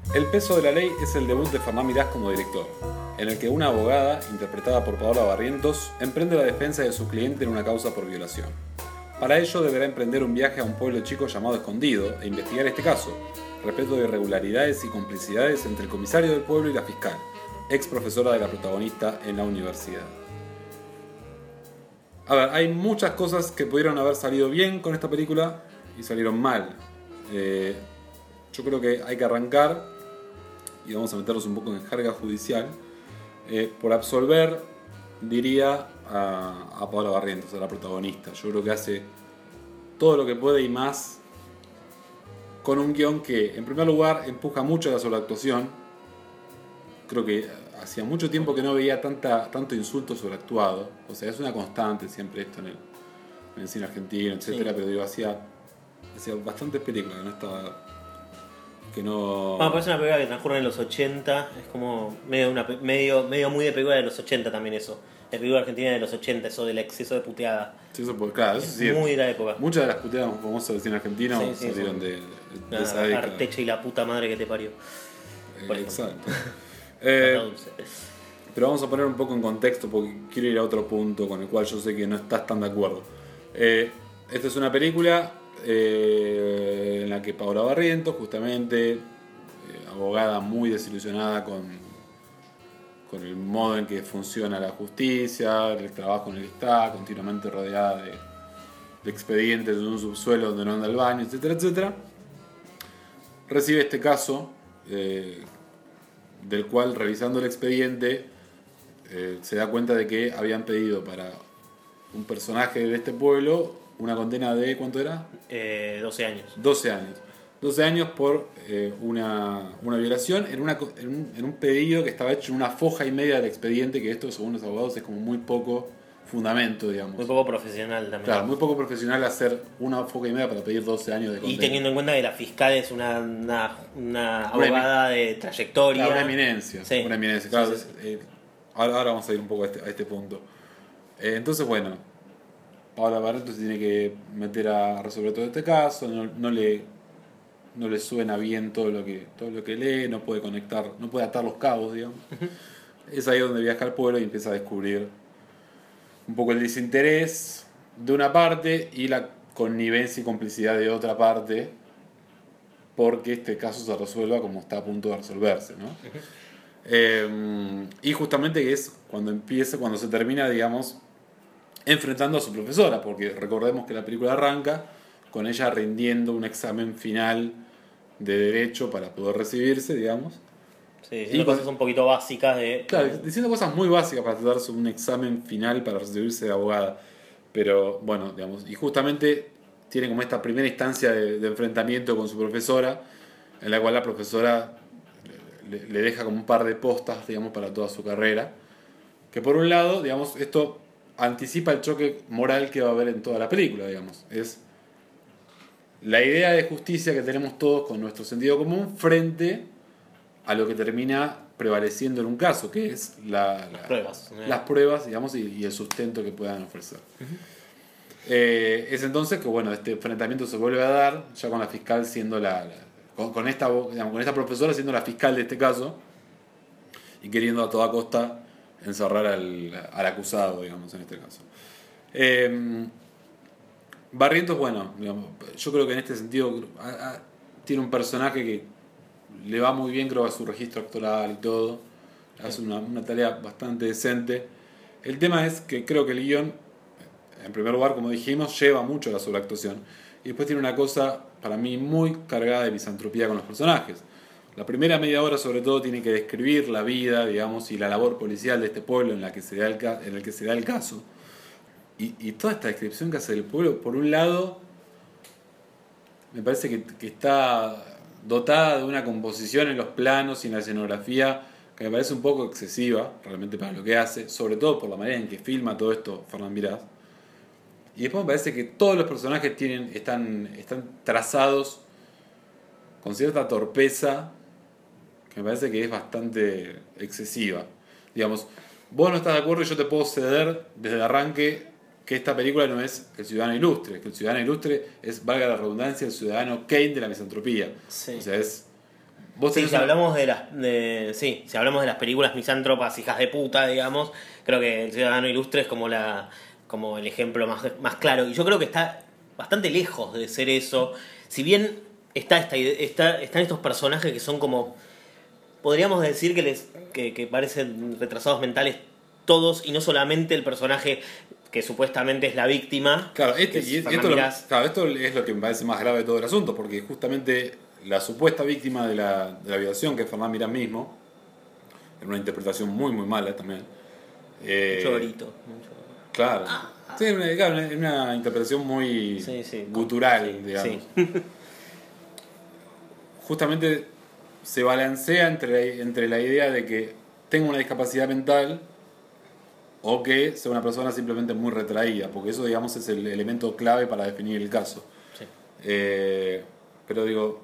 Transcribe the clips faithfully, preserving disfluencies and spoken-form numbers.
El peso de la ley es el debut de Fernán Mirás como director, en el que una abogada, interpretada por Paola Barrientos, emprende la defensa de su cliente en una causa por violación. Para ello deberá emprender un viaje a un pueblo chico llamado Escondido e investigar este caso, respecto de irregularidades y complicidades entre el comisario del pueblo y la fiscal, ex profesora de la protagonista en la universidad. A ver, hay muchas cosas que pudieron haber salido bien con esta película y salieron mal. Eh, yo creo que hay que arrancar, y vamos a meternos un poco en jerga judicial, eh, por absolver, diría, a, a Paola Barrientos, a la protagonista. Yo creo que hace todo lo que puede y más con un guión que, en primer lugar, empuja mucho la sobreactuación. Creo que hacía mucho tiempo que no veía tanta, tanto insulto sobreactuado. O sea, es una constante siempre esto en el, en el cine argentino, etcétera. Sí. Pero digo, hacía, hacía bastantes películas que no estaba... que no... Bueno, parece una película que transcurre en los ochenta. Es como medio, una, medio, medio muy de película de los ochenta también eso. La película argentina de los ochenta, eso del exceso de puteada. Sí, eso por, claro, eso es sí, muy de la época. Muchas de las puteadas famosas del cine argentino sí, sí, salieron de, de, de esa década. Arteche y la puta madre que te parió. Eh, exacto. eh, pero vamos a poner un poco en contexto porque quiero ir a otro punto con el cual yo sé que no estás tan de acuerdo. Eh, esta es una película eh, en la que Paola Barrientos, justamente, eh, abogada muy desilusionada con... con el modo en que funciona la justicia, el trabajo en el que está, continuamente rodeada de, de expedientes en un subsuelo donde no anda el baño, etcétera, etcétera. Recibe este caso, eh, del cual, revisando el expediente, eh, se da cuenta de que habían pedido para un personaje de este pueblo una condena de, ¿cuánto era? Eh, doce años. doce años. doce años por eh, una, una violación en, una, en, un, en un pedido que estaba hecho en una foja y media del expediente, que esto, según los abogados, es como muy poco fundamento, digamos. Muy poco profesional también. Claro, muy poco profesional hacer una foja y media para pedir doce años de condena. Y teniendo en cuenta que la fiscal es una, una, una abogada de trayectoria. Claro, una eminencia. Sí. Una eminencia, claro. Sí, sí, sí. Eh, ahora, ahora vamos a ir un poco a este, a este punto. Eh, entonces, bueno, Paola Barrientos se tiene que meter a resolver todo este caso, no, no le... no le suena bien todo lo que todo lo que lee, no puede conectar, no puede atar los cabos, digamos. Es ahí donde viaja al pueblo y empieza a descubrir un poco el desinterés de una parte y la connivencia y complicidad de otra parte, porque este caso se resuelva como está a punto de resolverse, ¿no? eh, y justamente que es cuando empieza, cuando se termina, digamos, enfrentando a su profesora, porque recordemos que la película arranca con ella rindiendo un examen final de derecho para poder recibirse, digamos. Sí, diciendo cosas un poquito básicas de... Claro, diciendo cosas muy básicas para tratarse un examen final para recibirse de abogada. Pero bueno, digamos, y justamente tiene como esta primera instancia de, de enfrentamiento con su profesora, en la cual la profesora le, le deja como un par de postas, digamos, para toda su carrera. Que por un lado, digamos, esto anticipa el choque moral que va a haber en toda la película, digamos. Es la idea de justicia que tenemos todos con nuestro sentido común frente a lo que termina prevaleciendo en un caso, que es la, la, las pruebas, las pruebas, digamos, y, y el sustento que puedan ofrecer. Uh-huh. Eh, es entonces que, bueno, este enfrentamiento se vuelve a dar, ya con la fiscal siendo la... la con, con, esta, digamos, con esta profesora siendo la fiscal de este caso y queriendo a toda costa encerrar al, al acusado, digamos, en este caso. Eh, Barrientos, bueno, digamos, yo creo que en este sentido a, a, tiene un personaje que le va muy bien, creo que a su registro actoral y todo, hace una, una tarea bastante decente. El tema es que creo que el guión, en primer lugar, como dijimos, lleva mucho a la sobreactuación, y después tiene una cosa, para mí, muy cargada de misantropía con los personajes. La primera media hora, sobre todo, tiene que describir la vida, digamos, y la labor policial de este pueblo en, la que se da el, en el que se da el caso. Y, y toda esta descripción que hace del pueblo, por un lado, me parece que, que está dotada de una composición en los planos y en la escenografía que me parece un poco excesiva, realmente, para lo que hace, sobre todo por la manera en que filma todo esto Fernán Mirás. Y después me parece que todos los personajes tienen, están, están trazados con cierta torpeza, que me parece que es bastante excesiva. Digamos, vos no estás de acuerdo y yo te puedo ceder desde el arranque que esta película no es El Ciudadano Ilustre, que El Ciudadano Ilustre es, valga la redundancia, el ciudadano Kane de la misantropía. Sí. O sea, es Vos Sí, tenés si una- hablamos de las de, sí, si hablamos de las películas misántropas, hijas de puta, digamos, creo que El Ciudadano Ilustre es como la como el ejemplo más, más claro. Y yo creo que está bastante lejos de ser eso. Si bien está esta ide- está, están estos personajes que son como. Podríamos decir que les que, que parecen retrasados mentales todos, y no solamente el personaje que supuestamente es la víctima. Claro, que este, es y, y Fernán esto, lo- Mirás. claro, esto es lo que me parece más grave de todo el asunto, porque justamente la supuesta víctima de la, de la violación, que es Fernán Mirás mismo, en una interpretación muy, muy mala también. eh, Mucho grito. mucho- Claro. Sí, una, claro, una, una interpretación muy Sí, sí. gutural, Sí, digamos. sí. Justamente se balancea entre la, entre la idea de que tenga una discapacidad mental o que sea una persona simplemente muy retraída, porque eso, digamos, es el elemento clave para definir el caso. Sí. Eh, pero digo,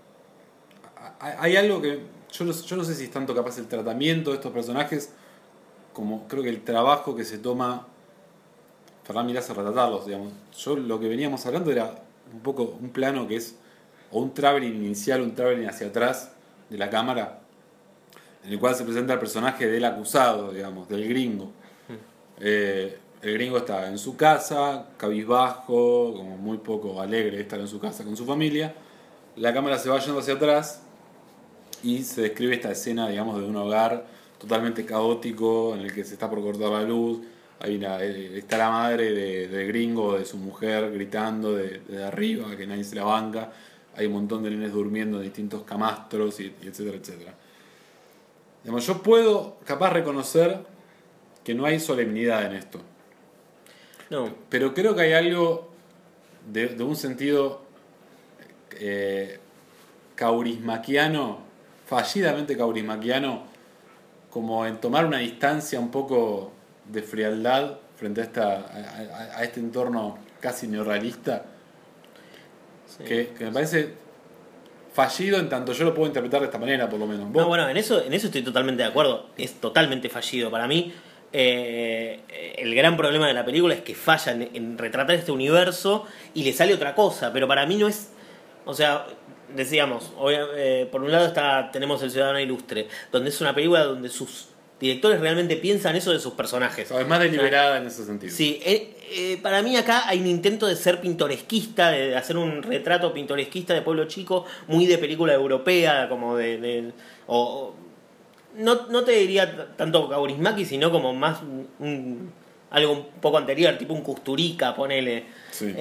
hay hay algo que yo no, yo no sé si es tanto capaz el tratamiento de estos personajes como creo que el trabajo que se toma Fernán Mirás a retratarlos, digamos. Yo lo que veníamos hablando era un poco un plano que es o un traveling inicial, un traveling hacia atrás de la cámara, en el cual se presenta el personaje del acusado, digamos, del gringo. Eh, el gringo está en su casa, cabizbajo, como muy poco alegre de estar en su casa con su familia. La cámara se va yendo hacia atrás y se describe esta escena, digamos, de un hogar totalmente caótico en el que se está por cortar la luz. Hay una, eh, está la madre de, de gringo, de su mujer, gritando de, de arriba, que nadie se la banca. Hay un montón de nenes durmiendo en distintos camastros, y, y etcétera, etcétera. Digamos, yo puedo capaz reconocer que no hay solemnidad en esto, No. pero creo que hay algo de, de un sentido eh, caurismaquiano, fallidamente caurismaquiano, como en tomar una distancia un poco de frialdad frente a, esta, a, a- a este entorno casi neorrealista, Sí. que, que me parece fallido en tanto yo lo puedo interpretar de esta manera, por lo menos. ¿Vos? No, bueno, en eso, en eso estoy totalmente de acuerdo. Es totalmente fallido. Para mí, eh, el gran problema de la película es que falla en, en retratar este universo y le sale otra cosa. Pero para mí no es. O sea, decíamos, obvia- eh, por un lado está tenemos El Ciudadano Ilustre, donde es una película donde sus directores realmente piensan eso de sus personajes. O sea, es más deliberada en ese sentido. Sí, eh, eh, para mí acá hay un intento de ser pintoresquista, de hacer un retrato pintoresquista de pueblo chico, muy de película europea, como de... de- o, o- no, no te diría t- tanto Kaurismäki, sino como más un- un- algo un poco anterior, tipo un Kusturica, ponele. Sí.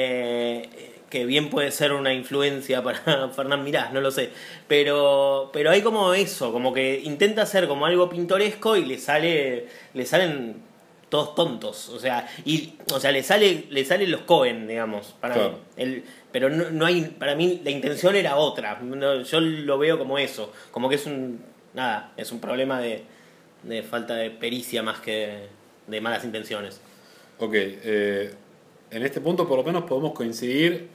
Eh, que bien puede ser una influencia para Fernán Mirás, no lo sé. Pero, pero hay como eso, como que intenta hacer como algo pintoresco y le sale le salen todos tontos, o sea, y o sea, le sale le salen los Cohen, digamos, para Claro. mí. El- pero no, no hay, para mí la intención era otra. No, yo lo veo como eso, como que es un nada, es un problema de, de falta de pericia más que de malas intenciones. Ok, eh, en este punto por lo menos podemos coincidir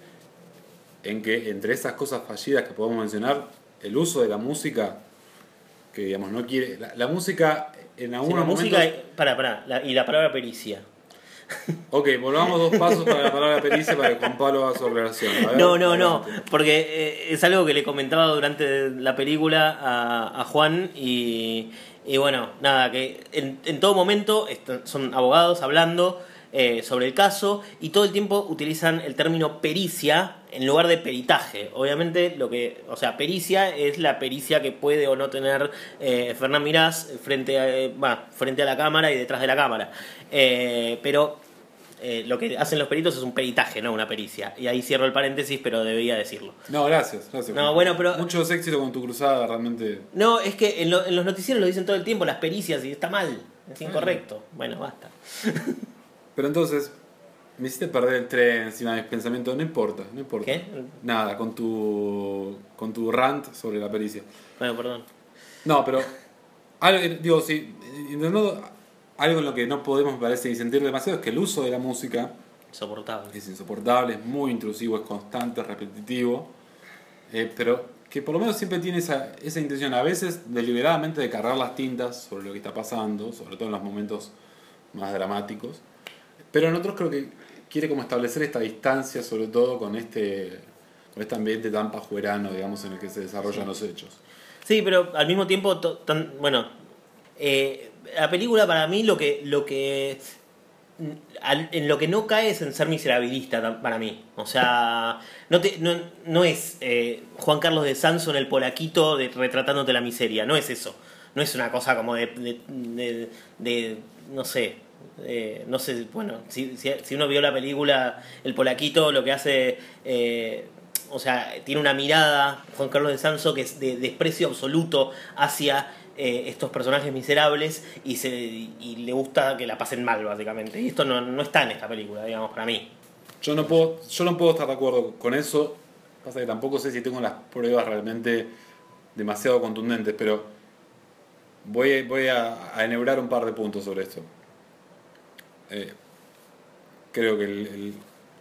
en que entre esas cosas fallidas que podemos mencionar, el uso de la música, que digamos no quiere... La, la música en Sí, algunos la música, momentos... para, para, la- y la palabra pericia. Ok, volvamos dos pasos para la palabra pericia para que Juan Pablo haga su relación. A ver, No, no, no, adelante. porque eh, es algo que le comentaba durante la película a, a Juan y, y bueno, nada, que en, en todo momento est- son abogados hablando eh, sobre el caso y todo el tiempo utilizan el término pericia en lugar de peritaje. Obviamente lo que, o sea, pericia es la pericia que puede o no tener eh, Fernán Mirás frente a, eh, bah, frente a la cámara y detrás de la cámara. Eh, pero eh, lo que hacen los peritos es un peritaje, no una pericia. Y ahí cierro el paréntesis, pero debía decirlo. No, gracias, gracias. No, bueno, pero- Muchos éxitos con tu cruzada, realmente. No, es que en, lo- en los noticieros lo dicen todo el tiempo, las pericias, y está mal, es incorrecto. Bueno, basta. Pero entonces, me hiciste perder el tren encima de mis pensamientos. No importa, no importa. ¿Qué? Nada, con tu, con tu rant sobre la pericia. Bueno, perdón. No, pero, algo, digo, sí, intentando, algo en lo que no podemos, me parece, disentir demasiado es que el uso de la música Insoportable. es insoportable, es muy intrusivo, es constante, es repetitivo, eh, pero que por lo menos siempre tiene esa, esa intención, a veces deliberadamente, de cargar las tintas sobre lo que está pasando, sobre todo en los momentos más dramáticos, pero en otros creo que quiere como establecer esta distancia, sobre todo con este con este ambiente tan pajuerano, digamos, en el que se desarrollan sí. los hechos. Sí, pero al mismo tiempo, to, tan, bueno, eh, la película para mí lo que, lo que en lo que no cae es en ser miserabilista para mí. O sea, no, te, no, no es eh, Juan Carlos de Sanso en El Polaquito de, retratándote la miseria, no es eso. No es una cosa como de, de, de, de no sé, eh, no sé, bueno, si, si, si uno vio la película El Polaquito, lo que hace, eh, o sea, tiene una mirada, Juan Carlos de Sanso, que es de desprecio absoluto hacia eh, estos personajes miserables y, se, y le gusta que la pasen mal, básicamente. Y esto no, no está en esta película, digamos, para mí. Yo no puedo, yo no puedo estar de acuerdo con eso, pasa que tampoco sé si tengo las pruebas realmente demasiado contundentes, pero Voy, voy a, a enhebrar un par de puntos sobre esto. Eh, creo que el, el...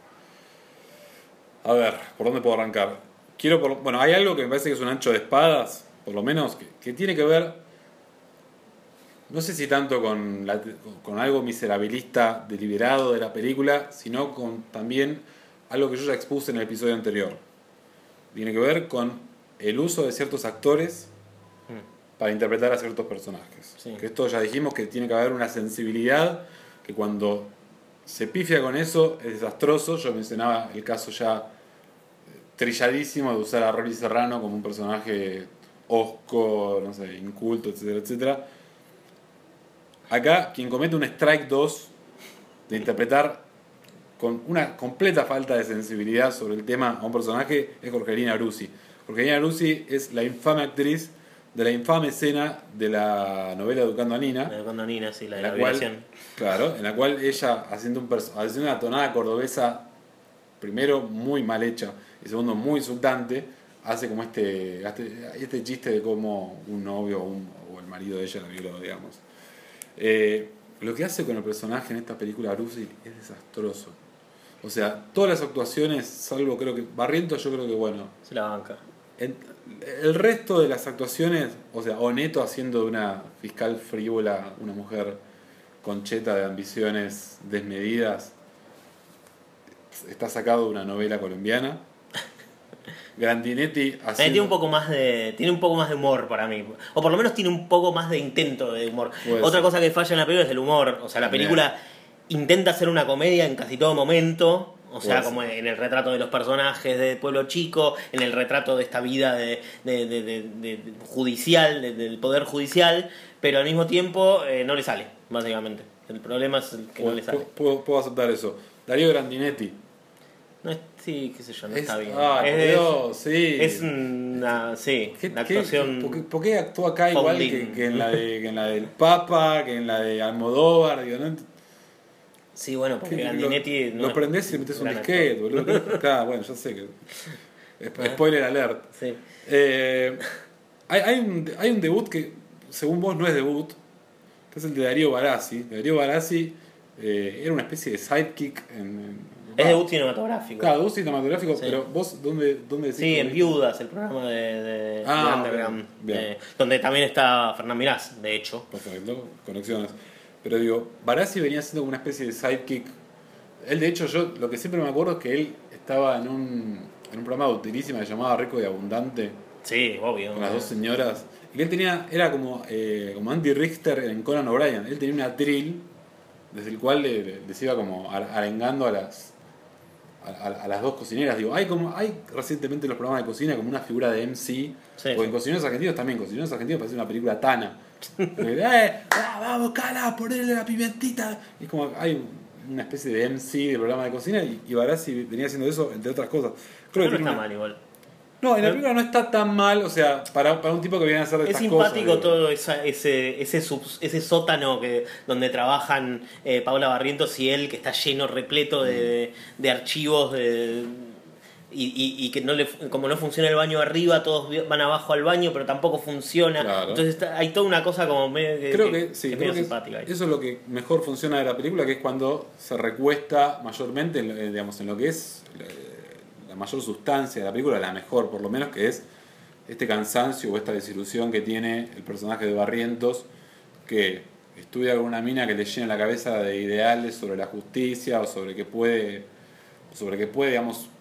A ver, ¿por dónde puedo arrancar? Quiero por... Bueno, hay algo que me parece que es un ancho de espadas, por lo menos, que, que tiene que ver, no sé si tanto con, la, con algo miserabilista deliberado de la película, sino con también algo que yo ya expuse en el episodio anterior. Tiene que ver con el uso de ciertos actores para interpretar a ciertos personajes. Sí. Que esto ya dijimos que tiene que haber una sensibilidad que cuando se pifia con eso es desastroso. Yo mencionaba el caso ya trilladísimo de usar a Rory Serrano como un personaje hosco, no sé, inculto, etcétera, etcétera. Acá quien comete un strike dos de interpretar con una completa falta de sensibilidad sobre el tema a un personaje es Jorgelina Brussi. Jorgelina Brussi es la infame actriz de la infame escena de la novela Educando a Nina. Educando a Nina, sí, la de la, la violación. Cual, claro, en la cual ella, haciendo, un haciendo una tonada cordobesa, primero muy mal hecha y segundo muy insultante, hace como este, este, este chiste de cómo un novio o, un, o el marido de ella la violó, digamos. Eh, lo que hace con el personaje en esta película Brussi es desastroso. O sea, todas las actuaciones, salvo creo que Barrientos, yo creo que bueno. Se la banca. En, el resto de las actuaciones, o sea, Oneto haciendo de una fiscal frívola, una mujer concheta de ambiciones desmedidas, está sacado de una novela colombiana. Grandinetti haciendo... tiene un poco más de tiene un poco más de humor para mí, o por lo menos tiene un poco más de intento de humor. Pues otra sí. cosa que falla en la película es el humor. O sea, la película Bien. intenta hacer una comedia en casi todo momento. O sea, pues como en el retrato de los personajes de Pueblo Chico, en el retrato de esta vida de, de, de, de, de judicial, de, del poder judicial, pero al mismo tiempo eh, no le sale, básicamente. El problema es el que pues, no le sale. Puedo, puedo aceptar eso. Darío Grandinetti. No es, sí, qué sé yo, no es, está bien. Ah, es, Dios, sí. Es una, sí, ¿Qué, una actuación... ¿qué, por, qué, ¿Por qué actúa acá igual que, que, en la de, que en la del Papa, que en la de Almodóvar? Digo, ¿no? Sí, bueno, porque Grandinetti... Lo, no lo prendés y le metes un disquete, boludo. Claro, bueno, ya sé que... Spoiler alert. Sí. Eh, hay, hay, un, hay un debut que, según vos, no es debut, que es el de Darío Barassi. Darío Barassi eh, era una especie de sidekick en... en es ah, debut cinematográfico. Claro, debut cinematográfico, sí. Pero vos, ¿dónde, dónde decís? Sí, en Viudas, el programa de, de, ah, de Underground. Bien. Eh, donde también está Fernán Mirás, de hecho. Perfecto, conexiones. Pero digo, Barassi venía siendo como una especie de sidekick. Él, de hecho, yo lo que siempre me acuerdo es que él estaba en un, en un programa de Utilísima que se llamaba Rico y Abundante. Sí, obvio. Con las dos señoras. Y él tenía, era como, eh, como Andy Richter en Conan O'Brien. Él tenía una atril desde el cual le, le, les iba como arengando a las a, a, a las dos cocineras. Digo, hay como hay recientemente en los programas de cocina como una figura de M C. Sí, o en sí. Cocineros Argentinos también. Cocineros Argentinos parece una película Tana. eh, ah, vamos, cala, ponerle la pimentita. Y es como hay una especie de M C de programa de cocina y, y Barassi venía haciendo eso, entre otras cosas. Creo no que está una... mal igual. No, en la película no está tan mal, o sea, para, para un tipo que viene a hacer de es estas simpático cosas, todo esa, ese ese, sub, ese sótano que donde trabajan eh, Paula Barrientos y él, que está lleno, repleto de, de archivos de, y, y, y que no le, como no funciona el baño arriba, todos van abajo al baño, pero tampoco funciona. Claro. Entonces está, hay toda una cosa como medio que, creo que, que sí, que creo que simpática. Eso es lo que mejor funciona de la película, que es cuando se recuesta mayormente en, digamos, en lo que es la mayor sustancia de la película, la mejor por lo menos, que es este cansancio o esta desilusión que tiene el personaje de Barrientos, que estudia con una mina que le llena la cabeza de ideales sobre la justicia o sobre que puede, sobre que puede, digamos,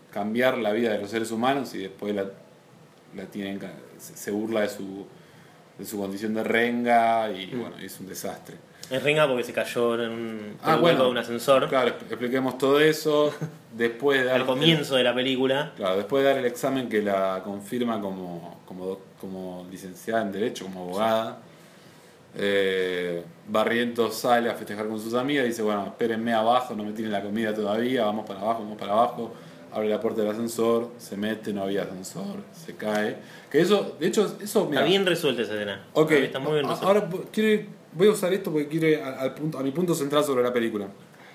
cambiar la vida de los seres humanos y después la, la tienen, se burla de su, de su condición de renga y mm. bueno, es un desastre. Es renga porque se cayó en un, ah, un bueno, de un ascensor. Claro, expliquemos todo eso. Después de dar al comienzo el, de la película. Claro, después de dar el examen que la confirma como, como, como licenciada en Derecho, como abogada. Eh, Barrientos sale a festejar con sus amigas y dice, bueno, espérenme abajo, no me tienen la comida todavía, vamos para abajo, vamos para abajo. Abre la puerta del ascensor, se mete, no había ascensor, se cae. Que eso, de hecho, eso... Mirá, está bien resuelta esa escena. Okay. Está muy bien resuelta. Ahora quiero ir, voy a usar esto porque quiero ir al, al punto, a mi punto central sobre la película.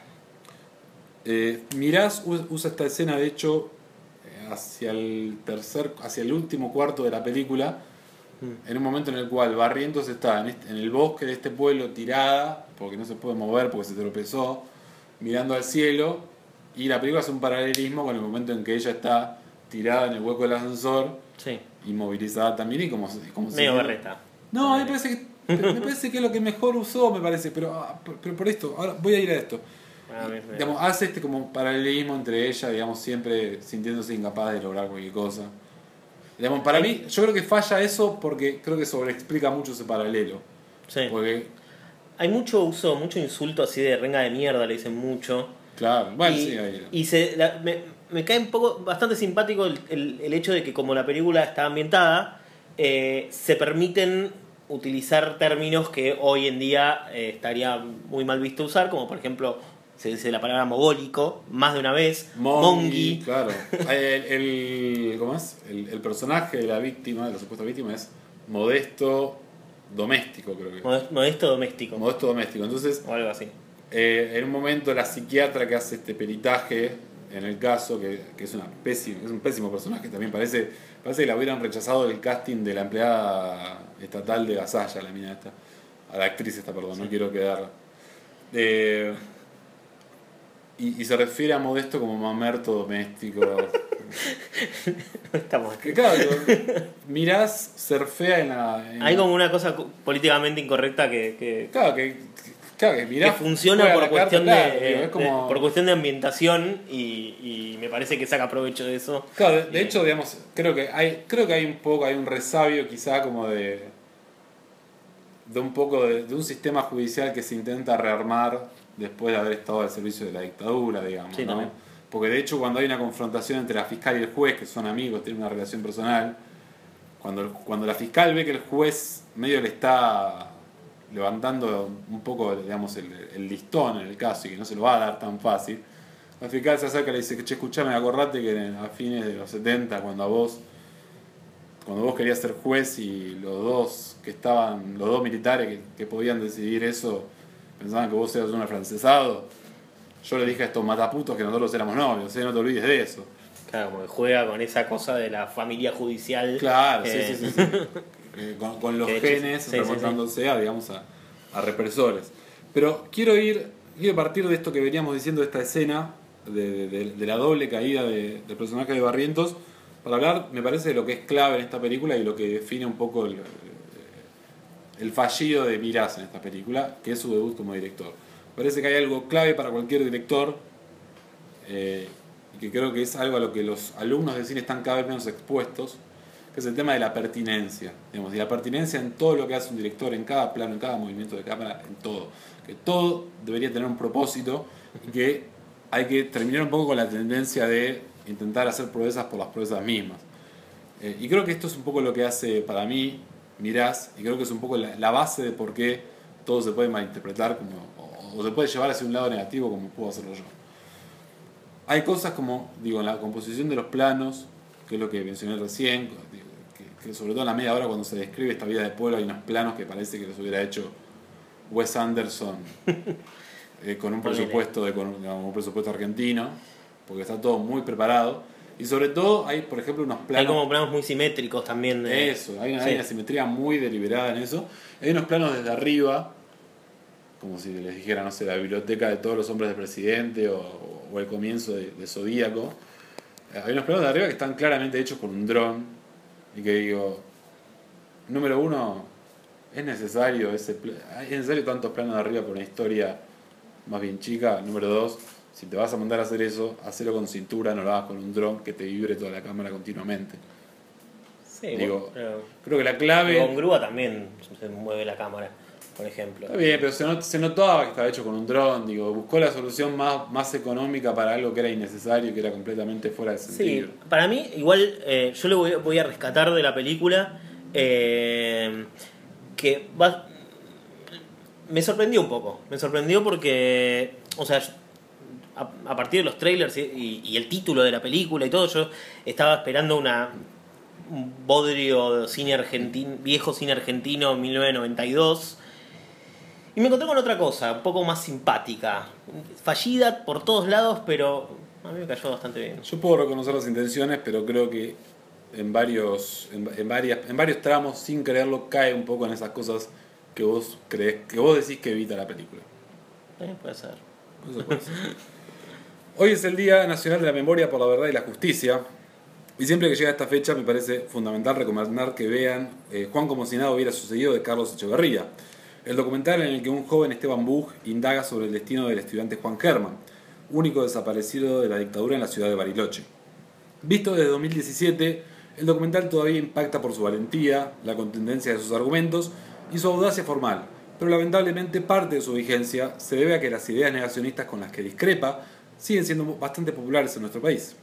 Eh, Mirás usa esta escena, de hecho, hacia el tercer, hacia el último cuarto de la película, mm. en un momento en el cual Barrientos está en, este, en el bosque de este pueblo tirada, porque no se puede mover, porque se tropezó, mirando al cielo. Y la película hace un paralelismo con el momento en que ella está tirada en el hueco del ascensor, sí. inmovilizada también y como, como medio berreta. No, me parece, que, me parece que es lo que mejor usó, me parece, pero, pero por esto, ahora voy a ir a esto. Ah, me, me. Digamos, hace este como paralelismo entre ella, digamos, siempre sintiéndose incapaz de lograr cualquier cosa. Digamos, para mí, yo creo que falla eso porque creo que sobreexplica mucho ese paralelo. Sí. Porque hay mucho uso, mucho insulto así de renga de mierda, le dicen mucho. Claro, bueno, y, sí, ahí. Y se, la, me, me cae un poco, bastante simpático el, el, el hecho de que como la película está ambientada, eh, se permiten utilizar términos que hoy en día eh, estaría muy mal visto usar, como por ejemplo, se dice la palabra mogólico más de una vez, mongi. Claro. El, el, ¿cómo es? El, el personaje de la víctima, de la supuesta víctima, es Modesto Doméstico, creo que. Modesto Doméstico. Modesto Doméstico. Entonces, o algo así. Eh, en un momento la psiquiatra que hace este peritaje en el caso, que, que es, una pésima, es un pésimo personaje, también parece, parece que la hubieran rechazado del casting de la empleada estatal de Gasalla, la mina esta, a la actriz esta, perdón, sí. No quiero quedar... Eh, y, y se refiere a Modesto como mamerto doméstico. No estamos que claro, mirás, surfea en la... En Hay como una cosa políticamente incorrecta que... que... Claro, que... Claro, que, mirá, que funciona por cuestión, carta, de, claro, de, es como... de, por cuestión de ambientación y, y me parece que saca provecho de eso. Claro, de, de hecho, digamos, creo que hay creo que hay un poco, hay un resabio quizá como de de un poco de, de un sistema judicial que se intenta rearmar después de haber estado al servicio de la dictadura, digamos, sí, ¿no? También. Porque de hecho cuando hay una confrontación entre la fiscal y el juez, que son amigos, tienen una relación personal, cuando, cuando la fiscal ve que el juez medio le está levantando un poco, digamos, el, el listón en el caso y que no se lo va a dar tan fácil, la fiscal se acerca y le dice, che, escuchame, acordate que a fines de los setenta, cuando a vos cuando vos querías ser juez y los dos que estaban, los dos militares que, que podían decidir eso, pensaban que vos eras un afrancesado, yo le dije a estos mataputos que nosotros éramos novios, ¿eh? No te olvides de eso. Claro, como que juega con esa cosa de la familia judicial. Claro, eh... sí, sí, sí, sí. Eh, con, con los genes sí, remontándose sí, sí. a, digamos, a, a represores. Pero quiero ir, quiero partir de esto que veníamos diciendo de esta escena, de, de, de la doble caída de, del personaje de Barrientos, para hablar, me parece, de lo que es clave en esta película y lo que define un poco el, el fallido de Mirás en esta película, que es su debut como director. Me parece que hay algo clave para cualquier director, eh, y que creo que es algo a lo que los alumnos de cine están cada vez menos expuestos, que es el tema de la pertinencia, digamos, y la pertinencia en todo lo que hace un director, en cada plano, en cada movimiento de cámara, en todo. Que todo debería tener un propósito y que hay que terminar un poco con la tendencia de intentar hacer proezas por las proezas mismas. Eh, y creo que esto es un poco lo que hace, para mí, Mirás, y creo que es un poco la, la base de por qué todo se puede malinterpretar como, o, o se puede llevar hacia un lado negativo como puedo hacerlo yo. Hay cosas como, digo, en la composición de los planos, que es lo que mencioné recién, que, que sobre todo en la media hora cuando se describe esta vida de pueblo hay unos planos que parece que los hubiera hecho Wes Anderson eh, con un presupuesto de, con, digamos, un presupuesto argentino, porque está todo muy preparado. Y sobre todo hay, por ejemplo, unos planos... Hay como planos muy simétricos también. De... Eso, hay una, sí. hay una simetría muy deliberada en eso. Hay unos planos desde arriba, como si les dijera, no sé, la biblioteca de todos los hombres del presidente o, o el comienzo de, de Zodíaco. Hay unos planos de arriba que están claramente hechos con un dron y que digo, número uno, es necesario ese es necesario tantos planos de arriba por una historia más bien chica. Número dos, Si te vas a mandar a hacer eso, hacelo con cintura, no lo hagas con un dron que te vibre toda la cámara continuamente. Sí, Digo, bueno, pero creo que la clave... con grúa también se mueve la cámara, por ejemplo. Está bien, pero se, not, se notaba que estaba hecho con un dron. Digo, buscó la solución más, más económica para algo que era innecesario, que era completamente fuera de sentido. Sí, para mí, igual, eh, yo lo voy, voy a rescatar de la película, eh, que va, me sorprendió un poco. Me sorprendió porque, o sea, a, a partir de los trailers y, y el título de la película y todo, yo estaba esperando una un bodrio cine argentino, viejo cine argentino mil novecientos noventa y dos. Y me encontré con otra cosa, un poco más simpática. Fallida por todos lados, pero a mí me cayó bastante bien. Yo puedo reconocer las intenciones, pero creo que en varios, en, en, varias, en varios tramos, sin quererlo, cae un poco en esas cosas que vos crees, que vos decís que evita la película. Eh, puede ser. Eso puede ser. Hoy es el Día Nacional de la Memoria por la Verdad y la Justicia. Y siempre que llega esta fecha me parece fundamental recomendar que vean eh, Juan como si nada hubiera sucedido de Carlos Echeverría. El documental en el que un joven Esteban Buch indaga sobre el destino del estudiante Juan Germán, único desaparecido de la dictadura en la ciudad de Bariloche. Visto desde dos mil diecisiete, el documental todavía impacta por su valentía, la contundencia de sus argumentos y su audacia formal, pero lamentablemente parte de su vigencia se debe a que las ideas negacionistas con las que discrepa siguen siendo bastante populares en nuestro país.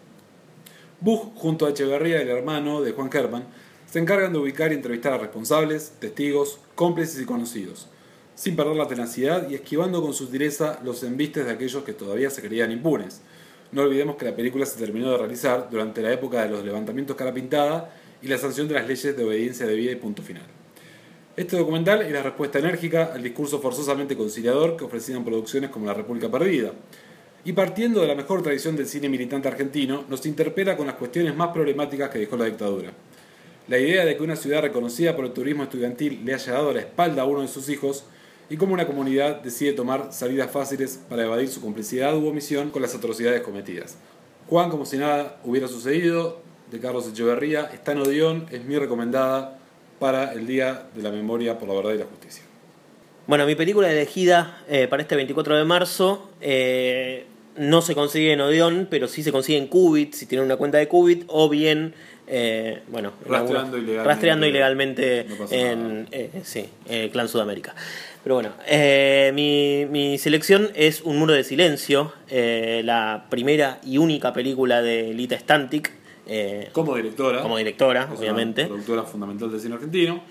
Buch, junto a Echeverría, el hermano de Juan Germán, se encargan de ubicar y entrevistar a responsables, testigos, cómplices y conocidos, sin perder la tenacidad y esquivando con sutileza los embistes de aquellos que todavía se creían impunes. No olvidemos que la película se terminó de realizar durante la época de los levantamientos cara pintada y la sanción de las leyes de obediencia debida y punto final. Este documental es la respuesta enérgica al discurso forzosamente conciliador que ofrecían producciones como La República Perdida, y partiendo de la mejor tradición del cine militante argentino, nos interpela con las cuestiones más problemáticas que dejó la dictadura. La idea de que una ciudad reconocida por el turismo estudiantil le haya dado la espalda a uno de sus hijos y cómo una comunidad decide tomar salidas fáciles para evadir su complicidad u omisión con las atrocidades cometidas. Juan como si nada hubiera sucedido, de Carlos Echeverría, está en Odeón, es muy recomendada para el Día de la Memoria por la Verdad y la Justicia. Bueno, mi película elegida eh, para este veinticuatro de marzo eh, no se consigue en Odeón, pero sí se consigue en Qubit, si tienen una cuenta de Qubit, o bien... Eh, bueno, rastreando, alguna, ilegalmente, rastreando ilegalmente no en eh, sí, eh, Clan Sudamérica. Pero bueno, eh, mi, mi selección es Un Muro de Silencio, eh, la primera y única película de Lita Stantic. Eh, como directora. Como directora, es obviamente. Una productora fundamental del cine argentino.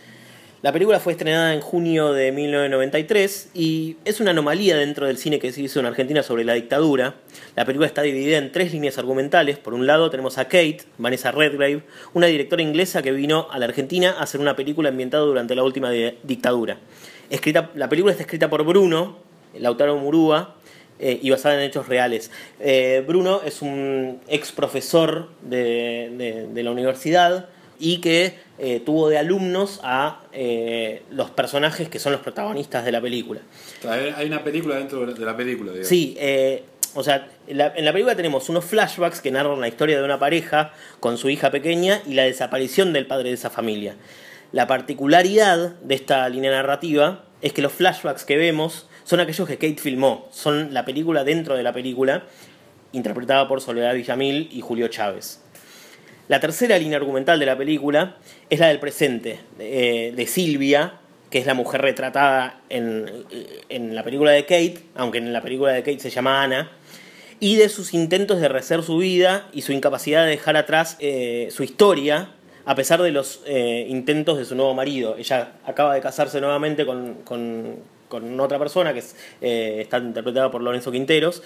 La película fue estrenada en junio de mil novecientos noventa y tres y es una anomalía dentro del cine que se hizo en Argentina sobre la dictadura. La película está dividida en tres líneas argumentales. Por un lado tenemos a Kate, Vanessa Redgrave, una directora inglesa que vino a la Argentina a hacer una película ambientada durante la última de- dictadura. Escrita, la película está escrita por Bruno, Lautaro Murúa, eh, y basada en hechos reales. Eh, Bruno es un ex profesor de, de, de la universidad y que eh, tuvo de alumnos a eh, los personajes que son los protagonistas de la película. Hay una película dentro de la película, digamos. Sí, eh, o sea, en la, en la película tenemos unos flashbacks que narran la historia de una pareja con su hija pequeña y la desaparición del padre de esa familia. La particularidad de esta línea narrativa es que los flashbacks que vemos son aquellos que Kate filmó, son la película dentro de la película, interpretada por Soledad Villamil y Julio Chávez. La tercera línea argumental de la película es la del presente, eh, de Silvia, que es la mujer retratada en, en la película de Kate, aunque en la película de Kate se llama Ana, y de sus intentos de rehacer su vida y su incapacidad de dejar atrás eh, su historia, a pesar de los eh, intentos de su nuevo marido. Ella acaba de casarse nuevamente con, con, con otra persona que es, eh, está interpretada por Lorenzo Quinteros.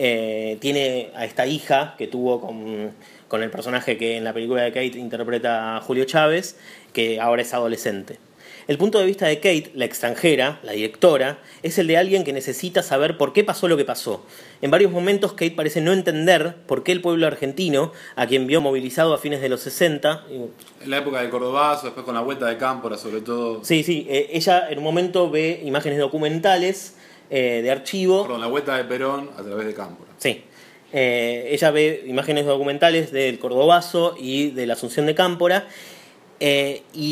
Eh, tiene a esta hija que tuvo con, con el personaje que en la película de Kate interpreta a Julio Chávez, que ahora es adolescente. El punto de vista de Kate, la extranjera, la directora, es el de alguien que necesita saber por qué pasó lo que pasó. En varios momentos Kate parece no entender por qué el pueblo argentino, a quien vio movilizado a fines de los sesenta... En la época del Cordobazo, después con la vuelta de Cámpora, sobre todo... Sí, sí, eh, ella en un momento ve imágenes documentales eh, de archivo... Perdón, la vuelta de Perón a través de Cámpora. Sí. Eh, ella ve imágenes documentales del Cordobazo y de la Asunción de Cámpora eh, y...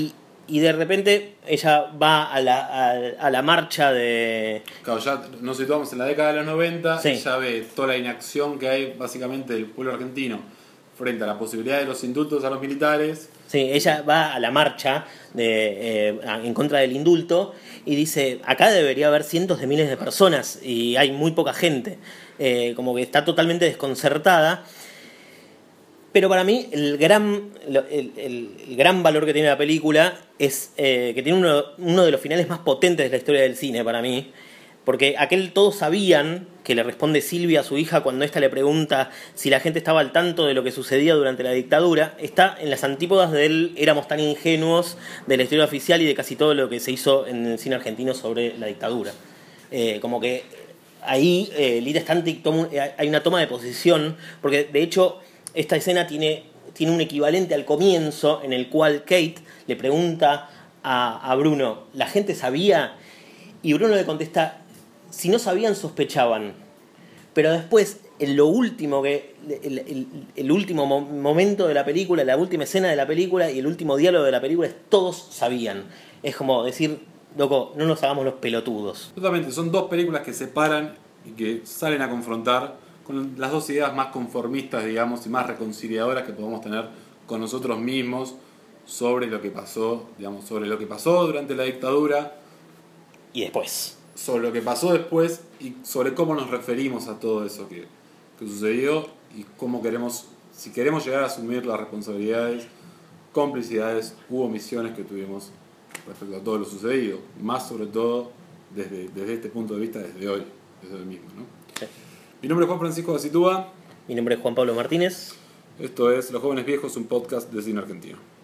y de repente ella va a la, a, a la marcha de... Claro, ya nos situamos en la década de los noventa, Sí. y ya ve toda la inacción que hay básicamente del pueblo argentino frente a la posibilidad de los indultos a los militares. Sí, ella va a la marcha de, eh, en contra del indulto y dice, acá debería haber cientos de miles de personas y hay muy poca gente. Eh, como que está totalmente desconcertada. Pero para mí el gran, el, el, el gran valor que tiene la película es eh, que tiene uno, uno de los finales más potentes de la historia del cine para mí. Porque aquel todos sabían, que le responde Silvia a su hija cuando ésta le pregunta si la gente estaba al tanto de lo que sucedía durante la dictadura, está en las antípodas del éramos tan ingenuos de la historia oficial y de casi todo lo que se hizo en el cine argentino sobre la dictadura. Eh, como que ahí eh, Lita Stantic toma, hay una toma de posición, porque de hecho esta escena tiene, tiene un equivalente al comienzo en el cual Kate le pregunta a, a Bruno, ¿la gente sabía? Y Bruno le contesta, si no sabían, sospechaban. Pero después, en lo último que el, el, el último mo- momento de la película, la última escena de la película y el último diálogo de la película, es todos sabían. Es como decir, loco, no nos hagamos los pelotudos. Totalmente, son dos películas que se paran y que salen a confrontar con las dos ideas más conformistas, digamos, y más reconciliadoras que podemos tener con nosotros mismos sobre lo que pasó, digamos, sobre lo que pasó durante la dictadura, Y después. sobre lo que pasó después y sobre cómo nos referimos a todo eso que, que sucedió y cómo queremos, si queremos llegar a asumir las responsabilidades, complicidades u omisiones que tuvimos respecto a todo lo sucedido, más sobre todo desde, desde este punto de vista, desde hoy, desde hoy mismo, ¿no? Sí. Mi nombre es Juan Francisco Gacitúa, Mi nombre es Juan Pablo Martínez. esto es Los Jóvenes Viejos, un podcast de cine argentino.